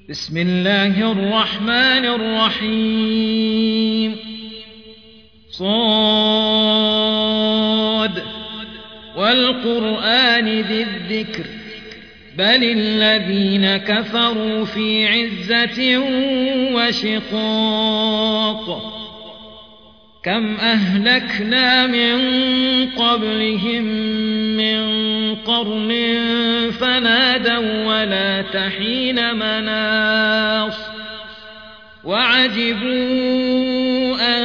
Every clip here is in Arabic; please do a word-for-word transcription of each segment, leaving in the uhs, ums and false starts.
بسم الله الرحمن الرحيم صاد والقرآن ذي الذكر بل الذين كفروا في عزة وشقاق كم أهلكنا من قبلهم من قرن فنادوا ولا تحين مناص وعجبوا أن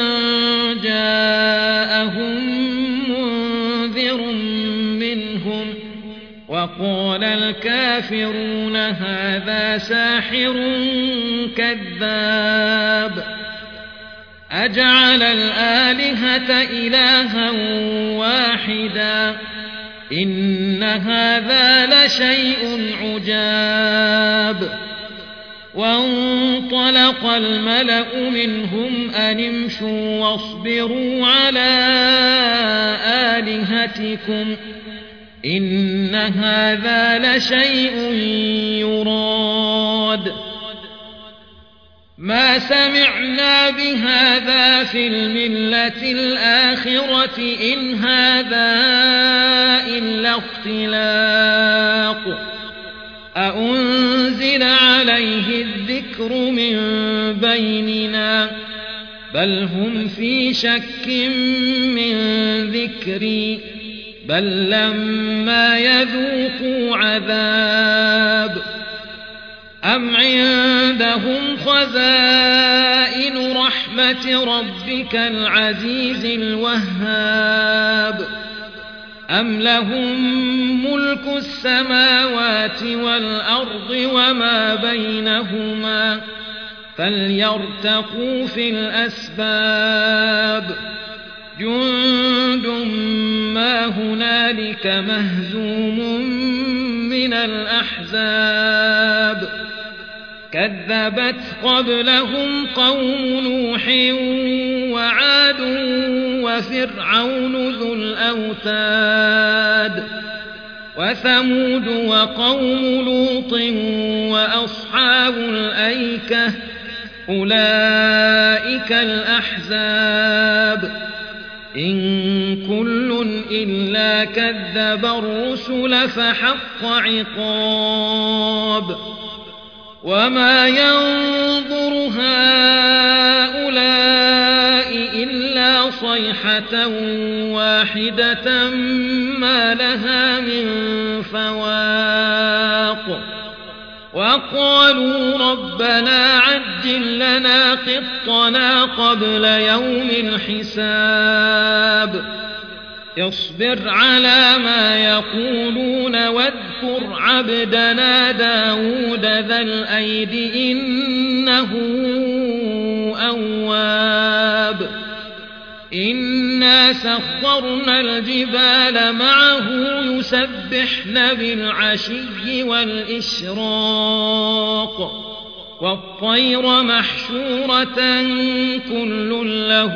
جاءهم منذر منهم وقال الكافرون هذا ساحر كذاب أجعل الآلهة إلها واحدا إن هذا لشيء عجاب وانطلق الملأ منهم أن امشوا واصبروا على آلهتكم إن هذا لشيء يراد ما سمعنا بهذا في الملة الآخرة إن هذا إلا اختلاق أأنزل عليه الذكر من بيننا بل هم في شك من ذكري بل لما يذوقوا عذاب أم عندهم خزائن رحمة ربك العزيز الوهاب أم لهم ملك السماوات والأرض وما بينهما فليرتقوا في الأسباب جند ما هنالك مهزوم من الأحزاب كذبت قبلهم قوم نوح وعاد وفرعون ذو الأوتاد وثمود وقوم لوط وأصحاب الأيكة أولئك الأحزاب إن كل إلا كذب الرسل فحق عقاب وما ينظر هؤلاء إلا صيحة واحدة ما لها من فواق وقالوا ربنا عجل لنا قطنا قبل يوم الحساب اصبر على ما يقولون واذكر عبدنا داود ذا الأيد إنه أواب إنا سخرنا الجبال معه يسبحن بالعشي والإشراق والطير محشورة كل له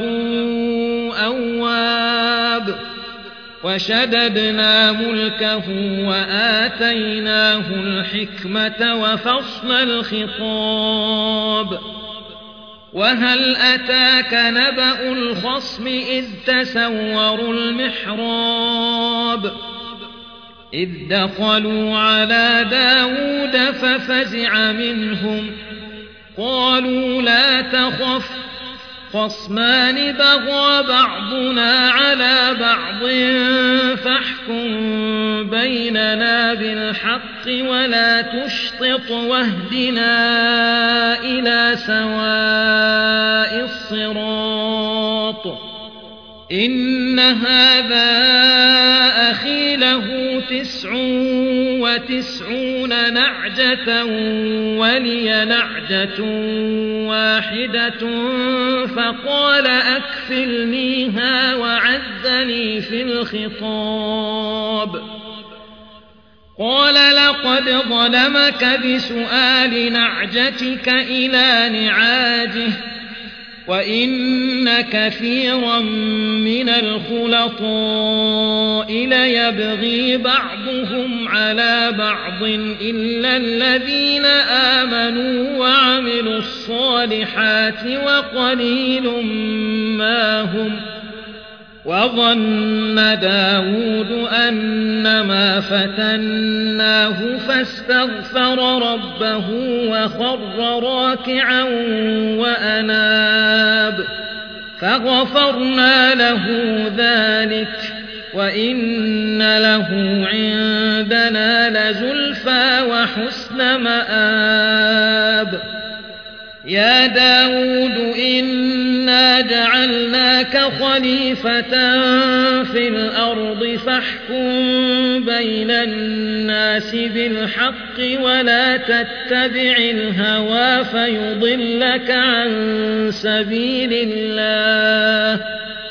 أواب وشددنا ملكه وآتيناه الحكمة وفصل الخطاب وهل أتاك نبأ الخصم إذ تسوروا المحراب إذ دخلوا على داود ففزع منهم قالوا لا تخف خصمان بغى بعضنا على بعض فاحكم بيننا بالحق ولا تشطط واهدنا إلى سواء الصراط إن هذا أخي له تسع وتسعون نعجة ولي نعجة واحدة فقال أكفلنيها وعزني في الخطاب قال لقد ظلمك بسؤال نعجتك إلى نعاجه وإن كثيرا من الخلطاء ليبغي بعضهم على بعض إلا الذين آمنوا وعملوا الصالحات وقليل ما هم. وظن داود أنما فتناه فاستغفر ربه وخر راكعا وأناب فغفرنا له ذلك وإن له عندنا لزلفى وحسن مآب. يا داود إنا جعلناك خليفة في الأرض فاحكم بين الناس بالحق ولا تتبع الهوى فيضلك عن سبيل الله.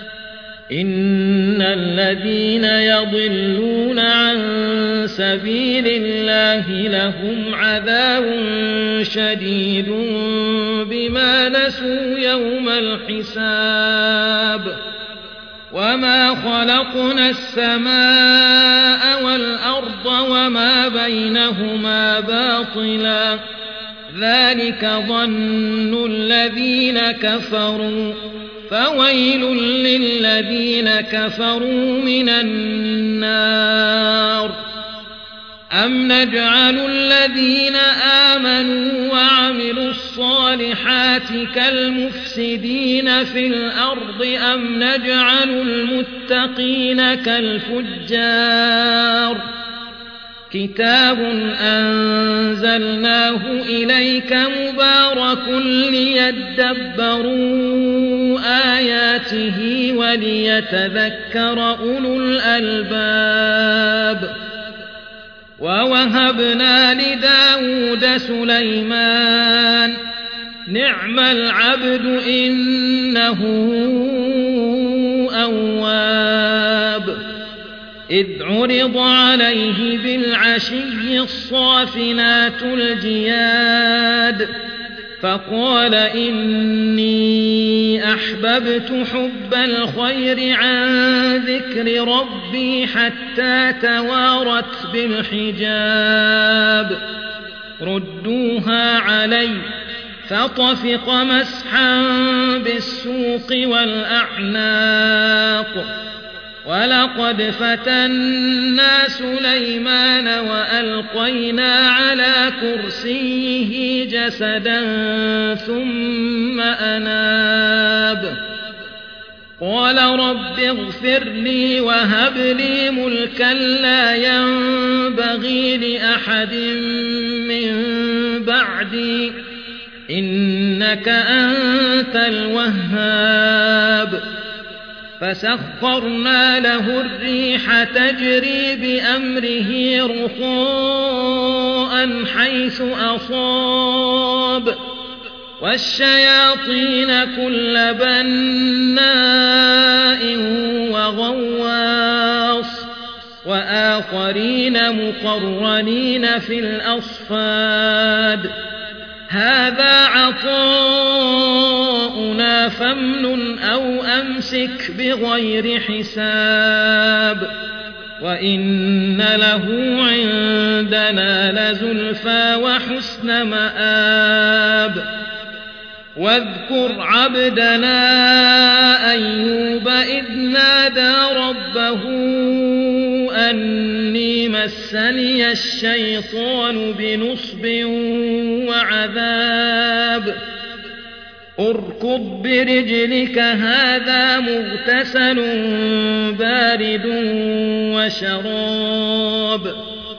إن الذين يضلون عن سبيل الله لهم عذاب شديد بما نسوا يوم الحساب. وما خلقنا السماء والأرض وما بينهما باطلا ذلك ظن الذين كفروا فويل للذين كفروا من النار. أم نجعل الذين آمنوا وعملوا الصالحات كالمفسدين في الأرض أم نجعل المتقين كالفجار. كتاب أنزلناه إليك مبارك ليدبروا آياته وليتذكر أولو الألباب. ووهبنا لداود سليمان نعم العبد إنه أواب. إذ عرض عليه بالعشي الصافنات الجياد فقال إني أحببت حب الخير عن ذكر ربي حتى توارت بالحجاب. ردوها علي فطفق مسحا بالسوق والأعناق. ولقد فتنا سليمان وألقينا على كرسيه جسدا ثم أناب. قال رب اغفر لي وهب لي ملكا لا ينبغي لأحد من بعدي إنك أنت الوهاب. فسخرنا له الريح تجري بأمره رخاء حيث أصاب والشياطين كل بناء وغواص وآخرين مقرنين في الأصفاد. هذا عطاؤنا فامنن أو أمسك بغير حساب. وإن له عندنا لزلفى وحسن مآب. واذكر عبدنا أيوب إذ نادى ربه أني مسني الشيطان بنصب وعذاب. اركض برجلك هذا مغتسل بارد وشراب.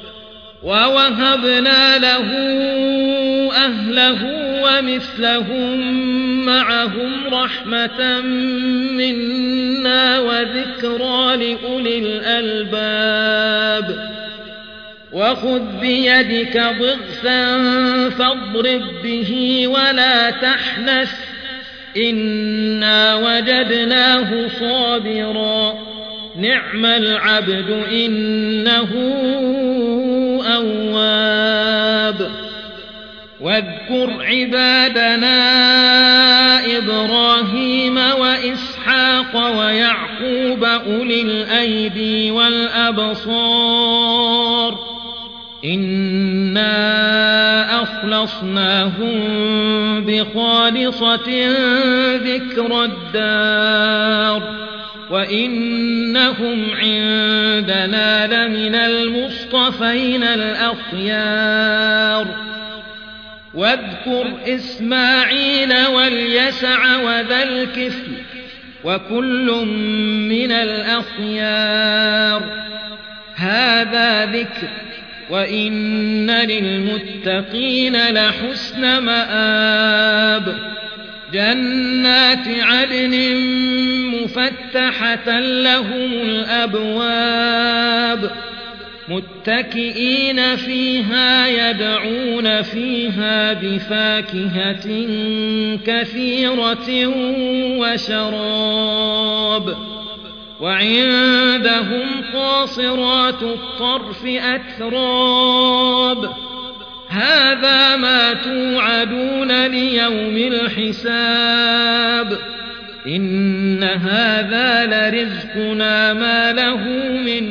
ووهبنا له أهله ومثلهم معهم رحمة منا وذكرى لأولي الألباب. وخذ بيدك ضغثا فاضرب به ولا تحنث إنا وجدناه صابرا نعم العبد إنه أواب. واذكر عبادنا إبراهيم وإسحاق ويعقوب أولي الأيدي والأبصار إنا أخلصناهم بخالصة ذكر الدار وإنهم عندنا لمن المصطفين الأخيار واذكر إسماعيل واليسع وذا الكفل وكل من الأخيار هذا ذكر وإن للمتقين لحسن مآب جنات عدن مفتحة لهم الأبواب متكئين فيها يدعون فيها بفاكهة كثيرة وشراب وعندهم قاصرات الطرف أتراب هذا ما توعدون ليوم الحساب إن هذا لرزقنا ما له من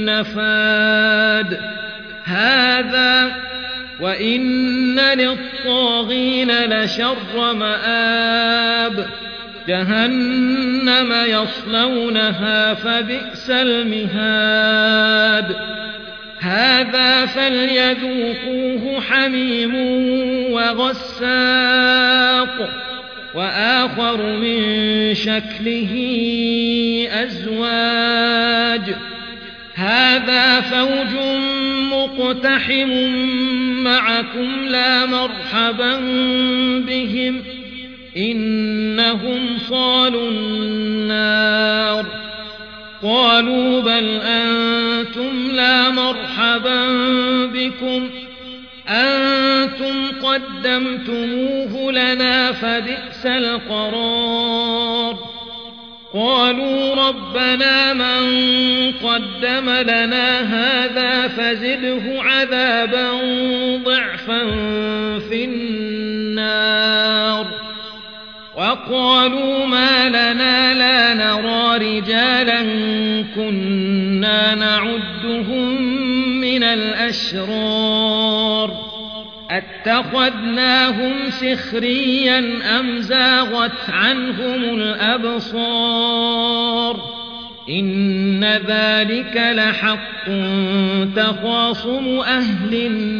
نفاد هذا وإن للطاغين لشر مآب جهنم يصلونها فبئس المهاد هذا فليذوقوه حميم وغساق وآخر من شكله أزواج هذا فوج مقتحم معكم لا مرحبا بهم إنهم صالوا النار قالوا بل أنتم لا مرحبا بكم أنتم قدمتموه لنا فبئس القرار قالوا ربنا من قدم لنا هذا فزده عذابا ضعفا في النار وقالوا ما لنا لا نرى رجالا كنا نعدهم من الأشرار اتخذناهم سخريا أم زاغت عنهم الأبصار إن ذلك لحق تخاصم أهل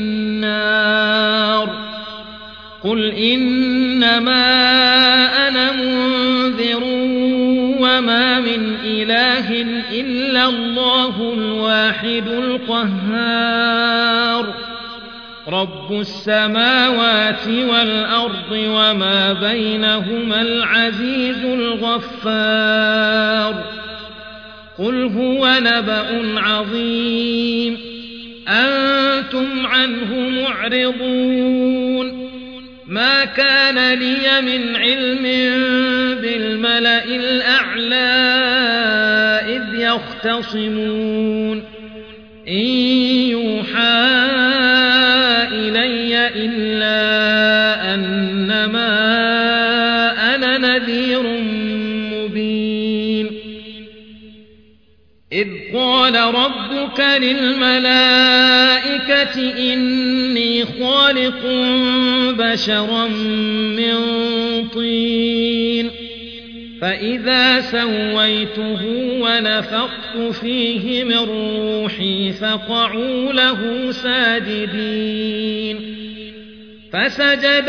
النار قل إنما أنا منذر وما من إله إلا الله الواحد القهار رب السماوات والأرض وما بينهما العزيز الغفار قل هو نبأ عظيم أنتم عنه معرضون ما كان لي من علم بالملأ الأعلى إذ يختصمون إن يوحى إلي إلا أنما أنا نذير مبين إذ قال ربك للملائكة إني خالق بشرا من طين فإذا سويته ونفخت فيه من روحي فقعوا له ساجدين فسجد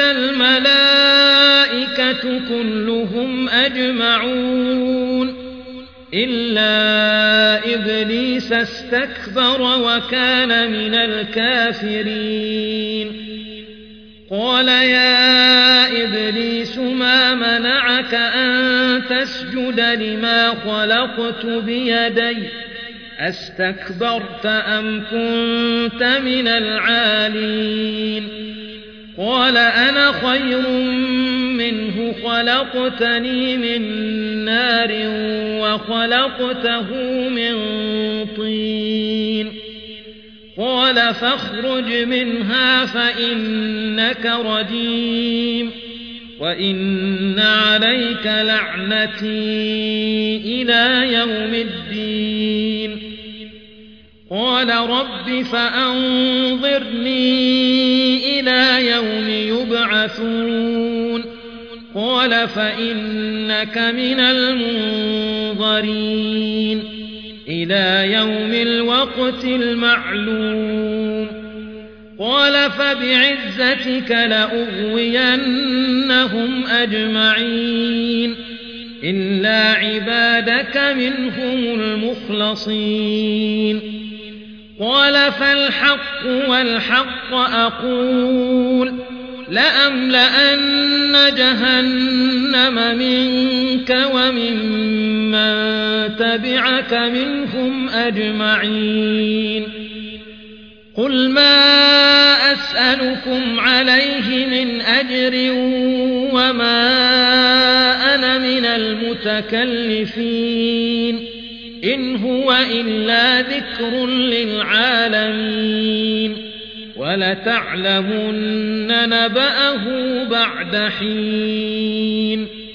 الملائكة كلهم أجمعون إلا إبليس استكبر وكان من الكافرين قال يا إبليس ما منعك أن تسجد لما خلقت بيدي أستكبرت أم كنت من العالين قال أنا خير منه خلقتني من نار وخلقته من طين قال فاخرج منها فإنك رجيم وإن عليك لعنتي إلى يوم الدين قال رب فأنظرني إلى يوم يبعثون قال فإنك من المنظرين إلى يوم الوقت المعلوم قال فبعزتك لأغوينهم أجمعين إلا عبادك منهم المخلصين قال فالحق والحق أقول لأملأن جهنم منك وممن تبعك منهم أجمعين قل ما أسألكم عليه من أجر وما أنا من المتكلفين إن هو إلا ذكر للعالمين ولتعلمن نبأه بعد حين